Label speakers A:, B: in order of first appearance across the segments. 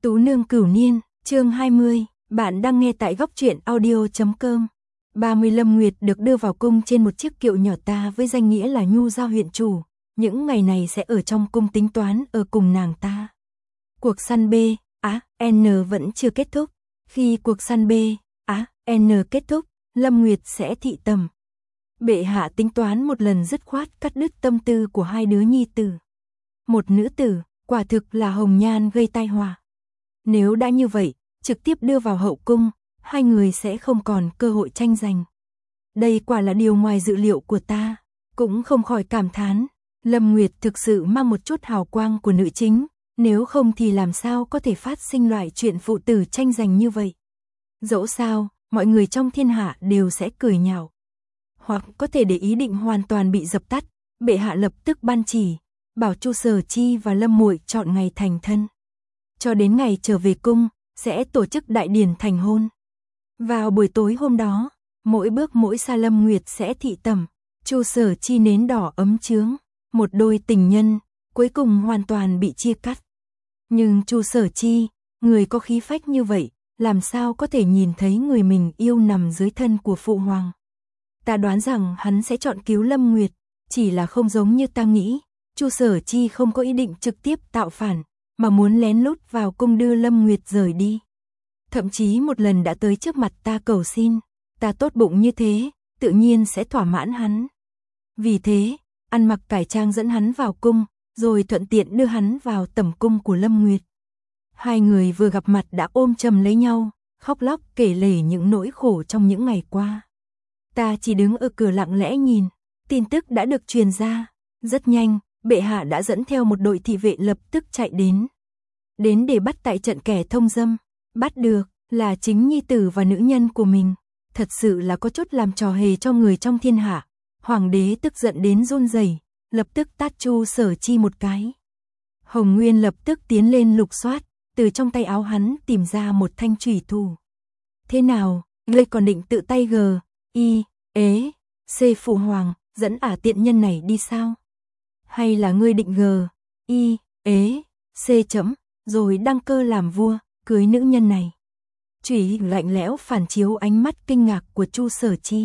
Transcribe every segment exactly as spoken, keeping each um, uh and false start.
A: Tú nương cửu niên, chương hai mươi, bạn đang nghe tại góc truyện audio chấm com. ba mươi Lâm Nguyệt được đưa vào cung trên một chiếc kiệu nhỏ ta với danh nghĩa là Nhu Giao huyện chủ, những ngày này sẽ ở trong cung tính toán ở cùng nàng ta. Cuộc săn B, á, N vẫn chưa kết thúc, khi cuộc săn B, á, N kết thúc, Lâm Nguyệt sẽ thị tầm. Bệ hạ tính toán một lần dứt khoát cắt đứt tâm tư của hai đứa nhi tử. Một nữ tử, quả thực là hồng nhan gây tai họa. Nếu đã như vậy, trực tiếp đưa vào hậu cung, hai người sẽ không còn cơ hội tranh giành. Đây quả là điều ngoài dự liệu của ta, cũng không khỏi cảm thán, Lâm Nguyệt thực sự mang một chút hào quang của nữ chính, nếu không thì làm sao có thể phát sinh loại chuyện phụ tử tranh giành như vậy. Dẫu sao, mọi người trong thiên hạ đều sẽ cười nhạo. Hoặc có thể để ý định hoàn toàn bị dập tắt, bệ hạ lập tức ban chỉ, bảo Chu Sở Chi và Lâm Muội chọn ngày thành thân. Cho đến ngày trở về cung, sẽ tổ chức đại điển thành hôn. Vào buổi tối hôm đó, mỗi bước mỗi xa Lâm Nguyệt sẽ thị tẩm, Chu Sở Chi nến đỏ ấm chướng, một đôi tình nhân, cuối cùng hoàn toàn bị chia cắt. Nhưng Chu Sở Chi, người có khí phách như vậy, làm sao có thể nhìn thấy người mình yêu nằm dưới thân của phụ hoàng. Ta đoán rằng hắn sẽ chọn cứu Lâm Nguyệt, chỉ là không giống như ta nghĩ, Chu Sở Chi không có ý định trực tiếp tạo phản, mà muốn lén lút vào cung đưa Lâm Nguyệt rời đi. Thậm chí một lần đã tới trước mặt ta cầu xin, ta tốt bụng như thế, tự nhiên sẽ thỏa mãn hắn. Vì thế, ăn mặc cải trang dẫn hắn vào cung, rồi thuận tiện đưa hắn vào tẩm cung của Lâm Nguyệt. Hai người vừa gặp mặt đã ôm chầm lấy nhau, khóc lóc kể lể những nỗi khổ trong những ngày qua. Ta chỉ đứng ở cửa lặng lẽ nhìn, tin tức đã được truyền ra, rất nhanh, bệ hạ đã dẫn theo một đội thị vệ lập tức chạy đến. Đến để bắt tại trận kẻ thông dâm, bắt được, là chính nhi tử và nữ nhân của mình. Thật sự là có chút làm trò hề cho người trong thiên hạ. Hoàng đế tức giận đến run rẩy, lập tức tát Chu Sở Chi một cái. Hồng Nguyên lập tức tiến lên lục soát, từ trong tay áo hắn tìm ra một thanh chủy thủ. Thế nào, ngươi còn định tự tay gờ, y, ế, c phụ hoàng, dẫn ả tiện nhân này đi sao? Hay là ngươi định gờ, y, ế, c chấm, rồi đăng cơ làm vua, cưới nữ nhân này? Chủy lạnh lẽo phản chiếu ánh mắt kinh ngạc của Chu Sở Chi.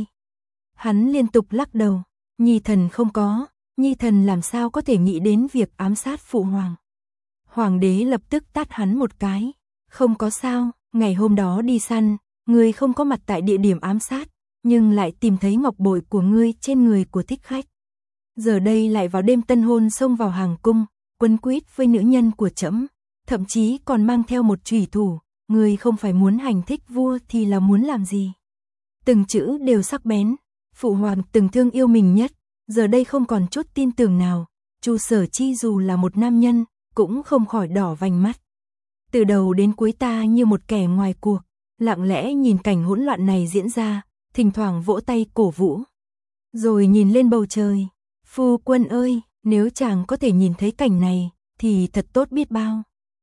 A: Hắn liên tục lắc đầu, nhi thần không có, nhi thần làm sao có thể nghĩ đến việc ám sát phụ hoàng. Hoàng đế lập tức tát hắn một cái, không có sao, ngày hôm đó đi săn, ngươi không có mặt tại địa điểm ám sát, nhưng lại tìm thấy ngọc bội của ngươi trên người của thích khách. Giờ đây lại vào đêm tân hôn xông vào hàng cung, quấn quýt với nữ nhân của trẫm, thậm chí còn mang theo một chủy thủ, ngươi không phải muốn hành thích vua thì là muốn làm gì? Từng chữ đều sắc bén, phụ hoàng từng thương yêu mình nhất, giờ đây không còn chút tin tưởng nào, Chu Sở Chi dù là một nam nhân, cũng không khỏi đỏ vành mắt. Từ đầu đến cuối ta như một kẻ ngoài cuộc, lặng lẽ nhìn cảnh hỗn loạn này diễn ra, thỉnh thoảng vỗ tay cổ vũ. Rồi nhìn lên bầu trời, phu quân ơi, nếu chàng có thể nhìn thấy cảnh này, thì thật tốt biết bao.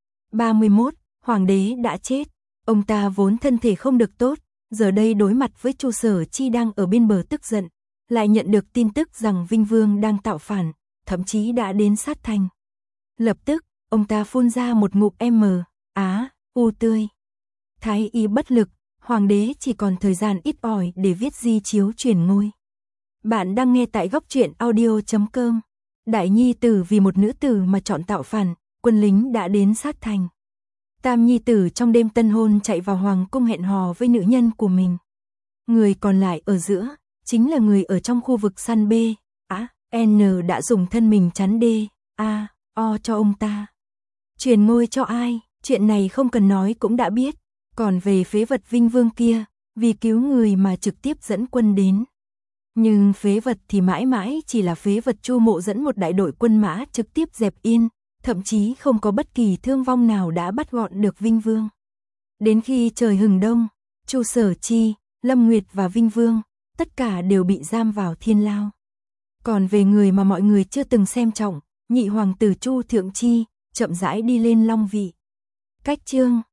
A: ba mươi mốt, Hoàng đế đã chết, ông ta vốn thân thể không được tốt, giờ đây đối mặt với Chu Sở Chi đang ở bên bờ tức giận, lại nhận được tin tức rằng Vinh Vương đang tạo phản, thậm chí đã đến sát thành. Lập tức, ông ta phun ra một ngụm M, á, u tươi. Thái y bất lực, Hoàng đế chỉ còn thời gian ít ỏi để viết di chiếu truyền ngôi. Bạn đang nghe tại góc truyện audio chấm com. Đại nhi tử vì một nữ tử mà chọn tạo phản, quân lính đã đến sát thành. Tam nhi tử trong đêm tân hôn chạy vào hoàng cung hẹn hò với nữ nhân của mình. Người còn lại ở giữa, chính là người ở trong khu vực săn B, á, N đã dùng thân mình chắn D, A, O cho ông ta. Truyền ngôi cho ai, chuyện này không cần nói cũng đã biết. Còn về phế vật Vinh Vương kia, vì cứu người mà trực tiếp dẫn quân đến. Nhưng phế vật thì mãi mãi chỉ là phế vật. Chu Mộ dẫn một đại đội quân mã trực tiếp dẹp yên, thậm chí không có bất kỳ thương vong nào đã bắt gọn được Vinh Vương. Đến khi trời hừng đông, Chu Sở Chi, Lâm Nguyệt và Vinh Vương, tất cả đều bị giam vào thiên lao. Còn về người mà mọi người chưa từng xem trọng, nhị hoàng tử Chu Thượng Chi, chậm rãi đi lên long vị. Cách chương